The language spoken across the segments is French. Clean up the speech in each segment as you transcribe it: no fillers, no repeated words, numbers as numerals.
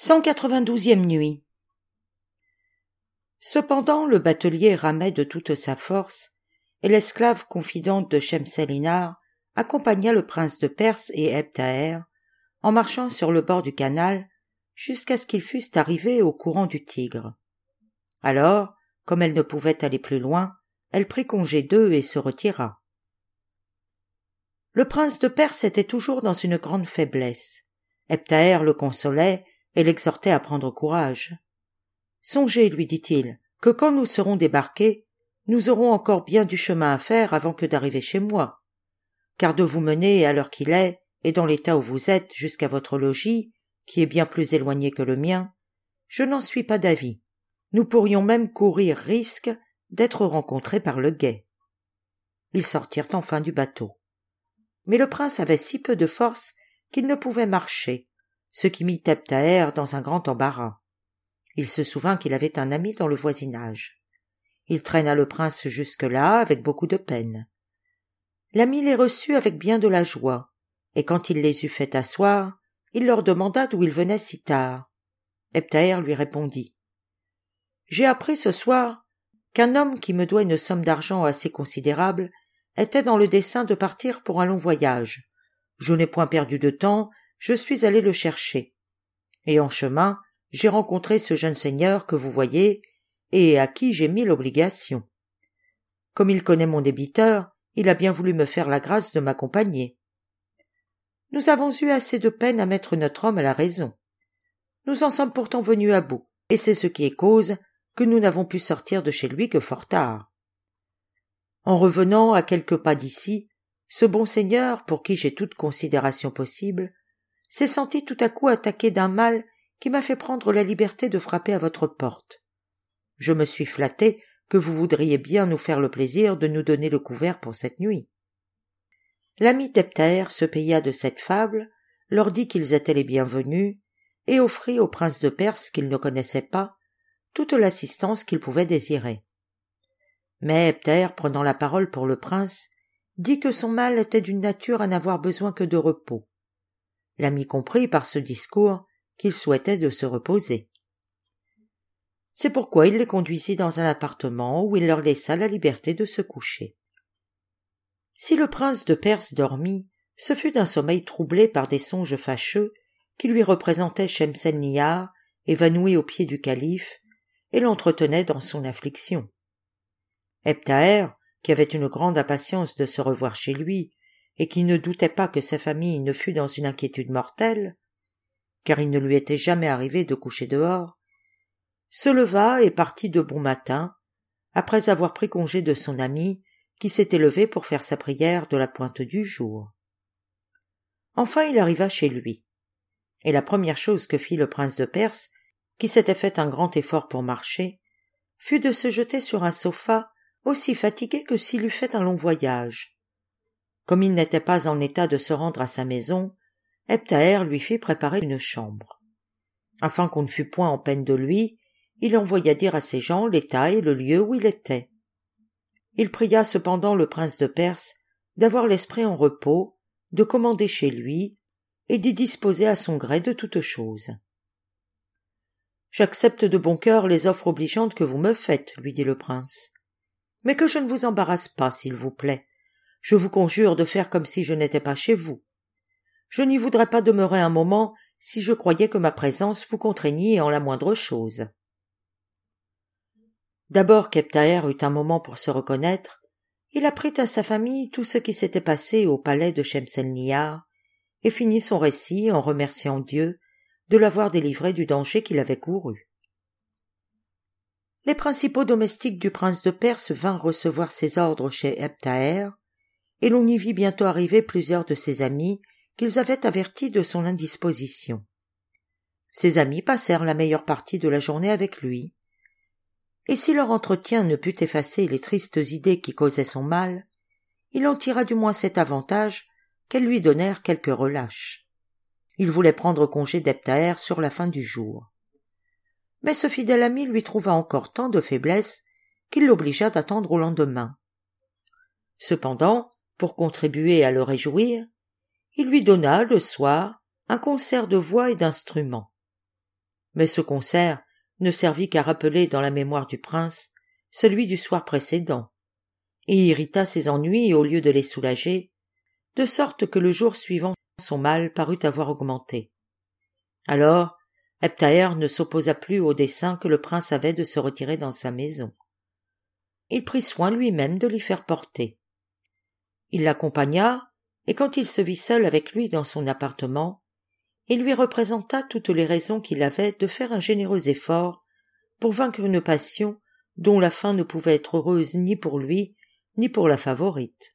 192e nuit. Cependant le batelier ramait de toute sa force, et l'esclave confidente de Shemselnihar accompagna le prince de Perse et Ebn-Thaher en marchant sur le bord du canal jusqu'à ce qu'ils fussent arrivés au courant du Tigre. Alors, comme elle ne pouvait aller plus loin, elle prit congé d'eux et se retira. Le prince de Perse était toujours dans une grande faiblesse. Ebn-Thaher le consolait et l'exhortait à prendre courage. « Songez, lui dit-il, que quand nous serons débarqués, nous aurons encore bien du chemin à faire avant que d'arriver chez moi. Car de vous mener à l'heure qu'il est, et dans l'état où vous êtes, jusqu'à votre logis, qui est bien plus éloigné que le mien, je n'en suis pas d'avis. Nous pourrions même courir risque d'être rencontrés par le guet. » Ils sortirent enfin du bateau. Mais le prince avait si peu de force qu'il ne pouvait marcher, ce qui mit Ebn-Thaher dans un grand embarras. Il se souvint qu'il avait un ami dans le voisinage. Il traîna le prince jusque-là avec beaucoup de peine. L'ami les reçut avec bien de la joie, et quand il les eut fait asseoir, il leur demanda d'où ils venaient si tard. Ebn-Thaher lui répondit. « J'ai appris ce soir qu'un homme qui me doit une somme d'argent assez considérable était dans le dessein de partir pour un long voyage. Je n'ai point perdu de temps, je suis allé le chercher. Et en chemin, j'ai rencontré ce jeune seigneur que vous voyez et à qui j'ai mis l'obligation. Comme il connaît mon débiteur, il a bien voulu me faire la grâce de m'accompagner. Nous avons eu assez de peine à mettre notre homme à la raison. Nous en sommes pourtant venus à bout, et c'est ce qui est cause que nous n'avons pu sortir de chez lui que fort tard. En revenant à quelques pas d'ici, ce bon seigneur, pour qui j'ai toute considération possible, s'est senti tout à coup attaqué d'un mal qui m'a fait prendre la liberté de frapper à votre porte. Je me suis flatté que vous voudriez bien nous faire le plaisir de nous donner le couvert pour cette nuit. » L'ami d'Ebn-Thaher se paya de cette fable, leur dit qu'ils étaient les bienvenus, et offrit au prince de Perse qu'il ne connaissait pas toute l'assistance qu'il pouvait désirer. Mais Ebn-Thaher, prenant la parole pour le prince, dit que son mal était d'une nature à n'avoir besoin que de repos. L'ami comprit par ce discours qu'il souhaitait de se reposer. C'est pourquoi il les conduisit dans un appartement où il leur laissa la liberté de se coucher. Si le prince de Perse dormit, ce fut d'un sommeil troublé par des songes fâcheux qui lui représentaient Shemselnihar évanouie aux pieds du calife et l'entretenaient dans son affliction. Ebn-Thaher, qui avait une grande impatience de se revoir chez lui et qui ne doutait pas que sa famille ne fût dans une inquiétude mortelle, car il ne lui était jamais arrivé de coucher dehors, se leva et partit de bon matin, après avoir pris congé de son ami, qui s'était levé pour faire sa prière de la pointe du jour. Enfin il arriva chez lui, et la première chose que fit le prince de Perse, qui s'était fait un grand effort pour marcher, fut de se jeter sur un sofa aussi fatigué que s'il eût fait un long voyage. Comme il n'était pas en état de se rendre à sa maison, Ebn-Thaher lui fit préparer une chambre. Afin qu'on ne fût point en peine de lui, il envoya dire à ses gens l'état et le lieu où il était. Il pria cependant le prince de Perse d'avoir l'esprit en repos, de commander chez lui et d'y disposer à son gré de toutes choses. « J'accepte de bon cœur les offres obligeantes que vous me faites, lui dit le prince. Mais que je ne vous embarrasse pas, s'il vous plaît. Je vous conjure de faire comme si je n'étais pas chez vous. Je n'y voudrais pas demeurer un moment si je croyais que ma présence vous contraignît en la moindre chose. » D'abord qu'Ebn-Thaher eut un moment pour se reconnaître, il apprit à sa famille tout ce qui s'était passé au palais de Shemselnihar et finit son récit en remerciant Dieu de l'avoir délivré du danger qu'il avait couru. Les principaux domestiques du prince de Perse vinrent recevoir ses ordres chez Ebn-Thaher, et l'on y vit bientôt arriver plusieurs de ses amis qu'ils avaient avertis de son indisposition. Ses amis passèrent la meilleure partie de la journée avec lui, et si leur entretien ne put effacer les tristes idées qui causaient son mal, il en tira du moins cet avantage qu'elles lui donnèrent quelque relâche. Il voulait prendre congé d'Ebn-Thaher sur la fin du jour. Mais ce fidèle ami lui trouva encore tant de faiblesse qu'il l'obligea d'attendre au lendemain. Cependant, pour contribuer à le réjouir, il lui donna, le soir, un concert de voix et d'instruments. Mais ce concert ne servit qu'à rappeler dans la mémoire du prince celui du soir précédent, et irrita ses ennuis au lieu de les soulager, de sorte que le jour suivant son mal parut avoir augmenté. Alors, Ebtaher ne s'opposa plus au dessein que le prince avait de se retirer dans sa maison. Il prit soin lui-même de l'y faire porter. Il l'accompagna, et quand il se vit seul avec lui dans son appartement, il lui représenta toutes les raisons qu'il avait de faire un généreux effort pour vaincre une passion dont la fin ne pouvait être heureuse ni pour lui, ni pour la favorite.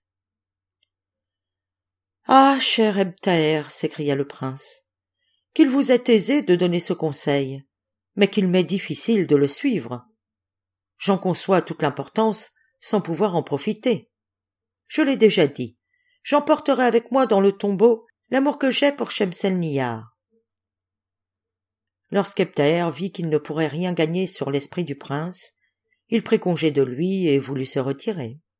« Ah, cher Ebtaher, s'écria le prince, qu'il vous est aisé de donner ce conseil, mais qu'il m'est difficile de le suivre. J'en conçois toute l'importance sans pouvoir en profiter. Je l'ai déjà dit, j'emporterai avec moi dans le tombeau l'amour que j'ai pour Shemselnihar. » Lorsqu'Ebtaher vit qu'il ne pourrait rien gagner sur l'esprit du prince, il prit congé de lui et voulut se retirer.